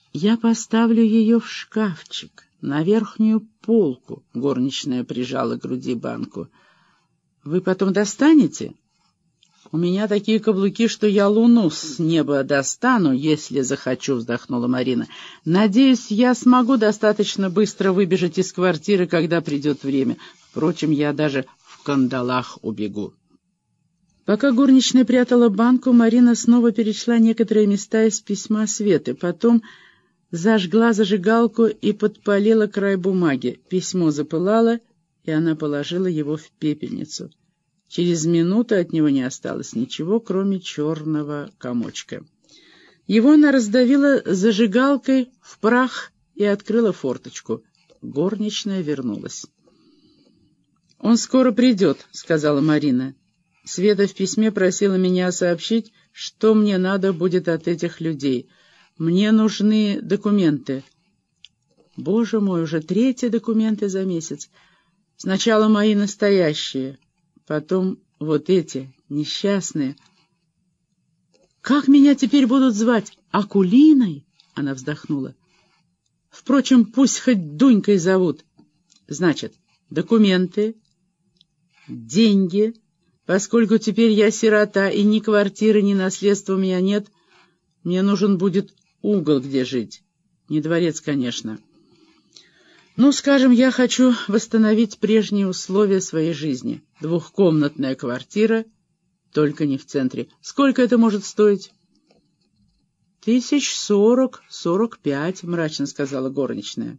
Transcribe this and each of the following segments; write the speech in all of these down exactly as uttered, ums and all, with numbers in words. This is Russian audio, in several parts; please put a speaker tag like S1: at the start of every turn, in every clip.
S1: Я поставлю ее в шкафчик, на верхнюю полку. Горничная прижала к груди банку. Вы потом достанете? У меня такие каблуки, что я луну с неба достану, если захочу, вздохнула Марина. Надеюсь, я смогу достаточно быстро выбежать из квартиры, когда придет время. Впрочем, я даже в кандалах убегу. Пока горничная прятала банку, Марина снова перечла некоторые места из письма Светы. Потом зажгла зажигалку и подпалила край бумаги. Письмо запылало, и она положила его в пепельницу. Через минуту от него не осталось ничего, кроме черного комочка. Его она раздавила зажигалкой в прах и открыла форточку. Горничная вернулась. «Он скоро придет», — сказала Марина. «Света в письме просила меня сообщить, что мне надо будет от этих людей. Мне нужны документы». «Боже мой, уже третьи документы за месяц. Сначала мои настоящие, потом вот эти, несчастные. Как меня теперь будут звать? Акулиной?» Она вздохнула. «Впрочем, пусть хоть Дунькой зовут. Значит, документы, деньги. Поскольку теперь я сирота, и ни квартиры, ни наследства у меня нет, мне нужен будет угол, где жить. Не дворец, конечно. Ну, скажем, я хочу восстановить прежние условия своей жизни. Двухкомнатная квартира, только не в центре. Сколько это может стоить? Тысяч сорок, сорок пять, мрачно сказала горничная.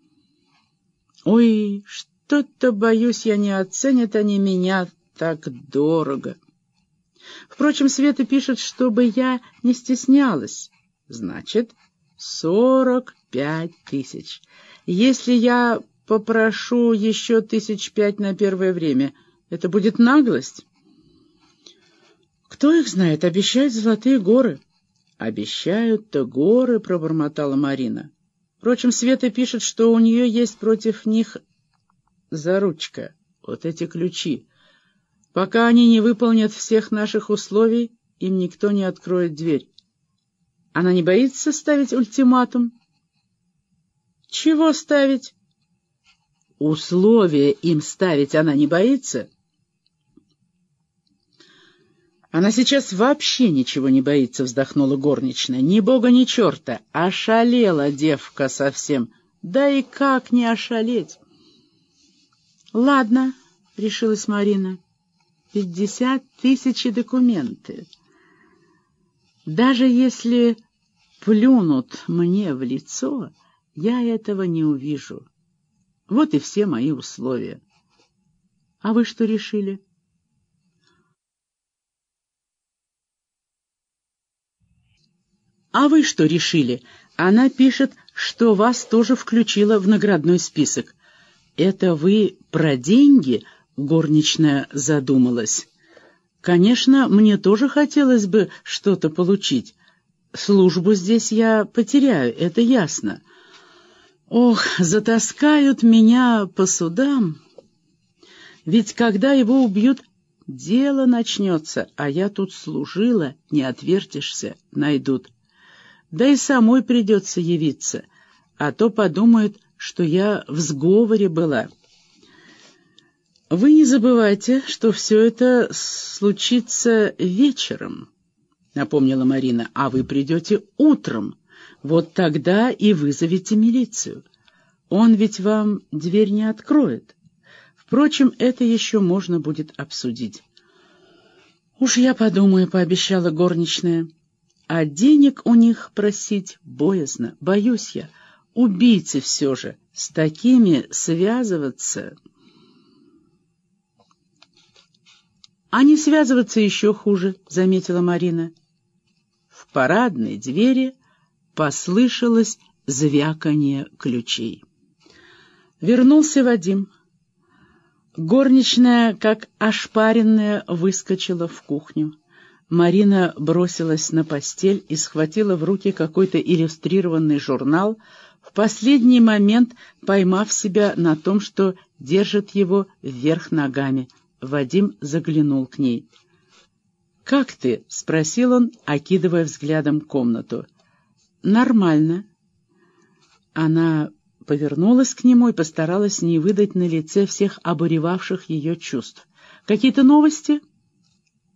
S1: Ой, что-то, боюсь, я не оценят они меня так дорого. Впрочем, Света пишет, чтобы я не стеснялась. Значит, сорок пять тысяч. Если я попрошу еще тысяч пять на первое время, это будет наглость? Кто их знает, обещают золотые горы. Обещают-то горы, пробормотала Марина. Впрочем, Света пишет, что у нее есть против них заручка, вот эти ключи. Пока они не выполнят всех наших условий, им никто не откроет дверь. Она не боится ставить ультиматум? Чего ставить? Условия им ставить она не боится? Она сейчас вообще ничего не боится, вздохнула горничная. Ни бога, ни черта. Ошалела девка совсем. Да и как не ошалеть? Ладно, решилась Марина. Пятьдесят тысяч документы. Даже если плюнут мне в лицо, я этого не увижу. Вот и все мои условия. А вы что решили? А вы что решили? Она пишет, что вас тоже включила в наградной список. Это вы про деньги? Горничная задумалась. Конечно, мне тоже хотелось бы что-то получить. Службу здесь я потеряю, это ясно. Ох, затаскают меня по судам. Ведь когда его убьют, дело начнется, а я тут служила, не отвертишься, найдут. Да и самой придется явиться, а то подумают, что я в сговоре была. Вы не забывайте, что все это случится вечером, напомнила Марина, а вы придете утром. Вот тогда и вызовете милицию. Он ведь вам дверь не откроет. Впрочем, это еще можно будет обсудить. Уж я подумаю, пообещала горничная. А денег у них просить боязно, боюсь я. Убийцы все же, с такими связываться... А не связываться еще хуже, заметила Марина. В парадной двери послышалось звяканье ключей. Вернулся Вадим. Горничная, как ошпаренная, выскочила в кухню. Марина бросилась на постель и схватила в руки какой-то иллюстрированный журнал, в последний момент поймав себя на том, что держит его вверх ногами. Вадим заглянул к ней. «Как ты?» — спросил он, окидывая взглядом комнату. «Нормально. Она повернулась к нему и постаралась не выдать на лице всех обуревавших ее чувств. «Какие-то новости?»